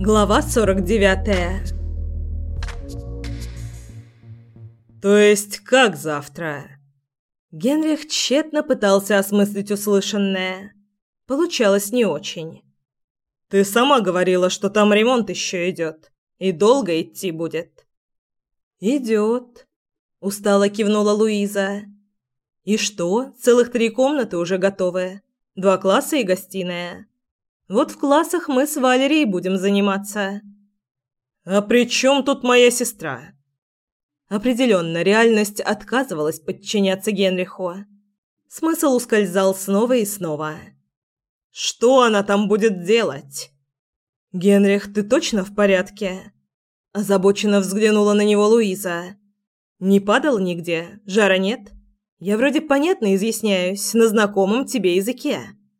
Глава 49. То есть как завтра? Генрих тщетно пытался осмыслить услышанное. Получалось не очень. Ты сама говорила, что там ремонт еще идет. И долго идти будет. Идет. Устало кивнула Луиза. И что, целых 3 комнаты уже готовы? 2 класса и гостиная. Вот в классах мы с Валерией будем заниматься. А при чем тут моя сестра? Определенно, реальность отказывалась подчиняться Генриху. Смысл ускользал снова и снова. Что она там будет делать? Генрих, ты точно в порядке? Озабоченно взглянула на него Луиза. Не падал нигде? Жара нет? Я вроде понятно изъясняюсь на знакомом тебе языке.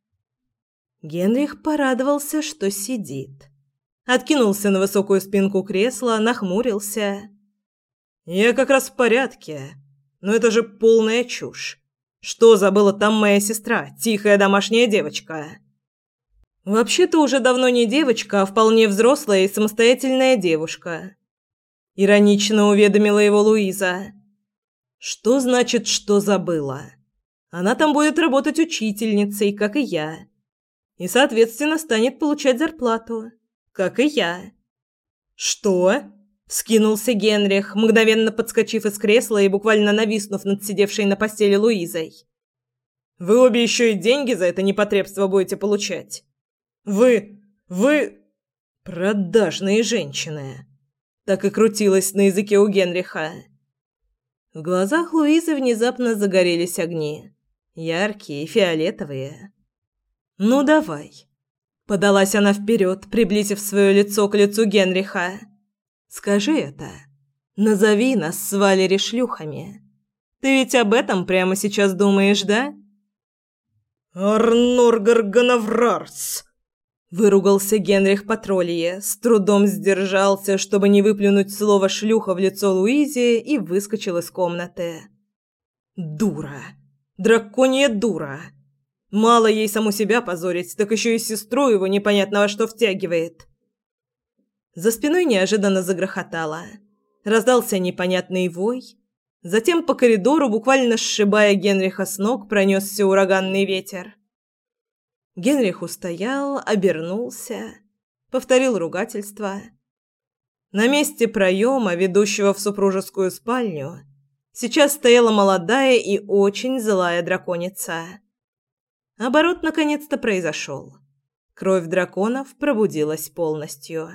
Генрих порадовался, что сидит. Откинулся на высокую спинку кресла, нахмурился. «Я как раз в порядке. Но это же полная чушь. Что забыла там моя сестра, тихая домашняя девочка?» «Вообще-то уже давно не девочка, а вполне взрослая и самостоятельная девушка», — иронично уведомила его Луиза. «Что значит, что забыла? Она там будет работать учительницей, как и я. И, соответственно, станет получать зарплату, как и я». «Что?» – вскинулся Генрих, мгновенно подскочив из кресла и буквально нависнув над сидевшей на постели Луизой. «Вы обе еще и деньги за это непотребство будете получать? Вы... продажные женщины!» Так и крутилось на языке у Генриха. В глазах Луизы внезапно загорелись огни. Яркие, фиолетовые. «Ну давай», — подалась она вперед, приблизив свое лицо к лицу Генриха. «Скажи это. Назови нас с Валери шлюхами. Ты ведь об этом прямо сейчас думаешь, да?» «Арнор Гарганаврарс!» — выругался Генрих по троллье, с трудом сдержался, чтобы не выплюнуть слово «шлюха» в лицо Луизе, и выскочил из комнаты. «Дура! Драконья дура!» Мало ей саму себя позорить, так еще и сестру его непонятно во что втягивает. За спиной неожиданно загрохотало. Раздался непонятный вой. Затем по коридору, буквально сшибая Генриха с ног, пронесся ураганный ветер. Генрих устоял, обернулся, повторил ругательство. На месте проема, ведущего в супружескую спальню, сейчас стояла молодая и очень злая драконица. Оборот наконец-то произошел. Кровь драконов пробудилась полностью.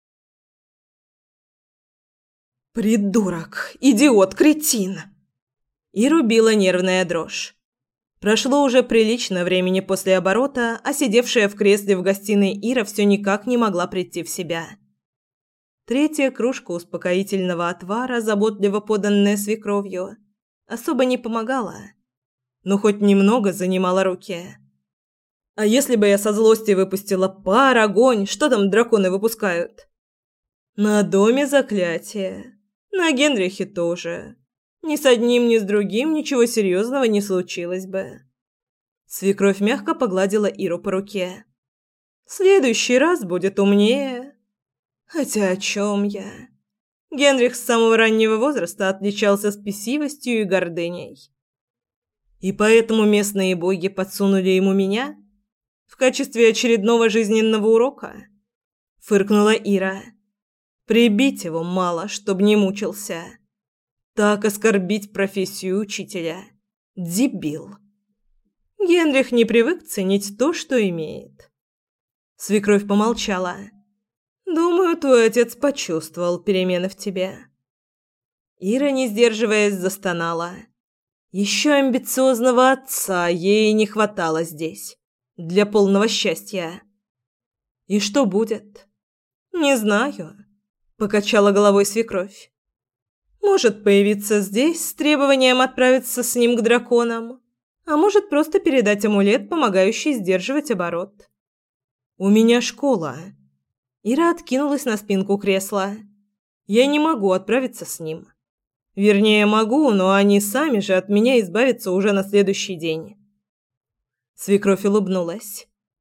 «Придурок! Идиот! Кретин!» И рубила нервная дрожь. Прошло уже прилично времени после оборота, а сидевшая в кресле в гостиной Ира все никак не могла прийти в себя. 3-я кружка успокоительного отвара, заботливо поданная свекровью, особо не помогала. Но хоть немного занимала руки. А если бы я со злости выпустила пар, огонь, что там драконы выпускают? На доме заклятие. На Генрихе тоже. Ни с одним, ни с другим ничего серьезного не случилось бы. Свекровь мягко погладила Иру по руке. В следующий раз будет умнее. Хотя о чем я? Генрих с самого раннего возраста отличался спесивостью и гордыней. И поэтому местные боги подсунули ему меня в качестве очередного жизненного урока? Фыркнула Ира. Прибить его мало, чтоб не мучился. Так оскорбить профессию учителя. Дебил. Генрих не привык ценить то, что имеет. Свекровь помолчала. Думаю, твой отец почувствовал перемены в тебе. Ира, не сдерживаясь, застонала. Еще амбициозного отца ей не хватало здесь, для полного счастья. И что будет? Не знаю, покачала головой свекровь. Может появиться здесь с требованием отправиться с ним к драконам, а может просто передать амулет, помогающий сдерживать оборот. У меня школа. Ира откинулась на спинку кресла. Я не могу отправиться с ним. Вернее, могу, но они сами же от меня избавятся уже на следующий день. Свекровь улыбнулась.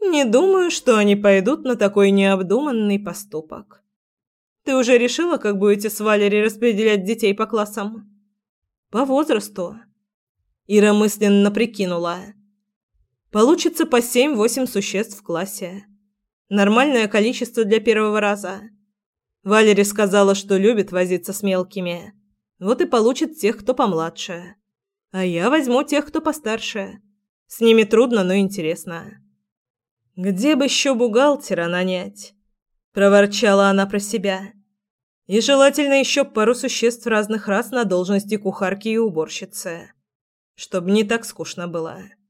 Не думаю, что они пойдут на такой необдуманный поступок. Ты уже решила, как будете с Валери распределять детей по классам? По возрасту. Ира мысленно прикинула. Получится по 7-8 существ в классе. Нормальное количество для первого раза. Валери сказала, что любит возиться с мелкими. Вот и получит тех, кто помладше. А я возьму тех, кто постарше. С ними трудно, но интересно. Где бы еще бухгалтера нанять? Проворчала она про себя. И желательно еще пару существ разных рас на должности кухарки и уборщицы. Чтоб не так скучно было.